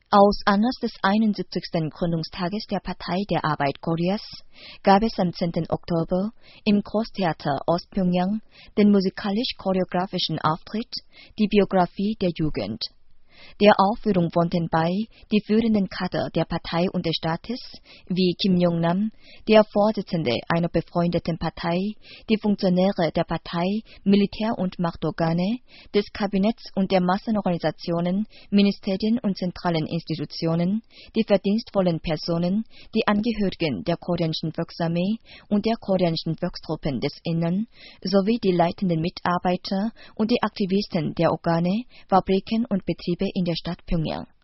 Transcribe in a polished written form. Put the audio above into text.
Aus Anlass des 71. Gründungstages der Partei der Arbeit Koreas gab es am 10. Oktober im Großtheater Ostpjöngjang den musikalisch-choreografischen Auftritt Die Biografie der Jugend. Der Aufführung wohnten bei die führenden Kader der Partei und des Staates, wie Kim Yong-nam, der Vorsitzende einer befreundeten Partei, die Funktionäre der Partei, Militär- und Machtorgane, des Kabinetts und der Massenorganisationen, Ministerien und zentralen Institutionen, die verdienstvollen Personen, die Angehörigen der koreanischen Volksarmee und der koreanischen Volkstruppen des Innern, sowie die leitenden Mitarbeiter und die Aktivisten der Organe, Fabriken und Betriebe in der Stadt Pjöngjang.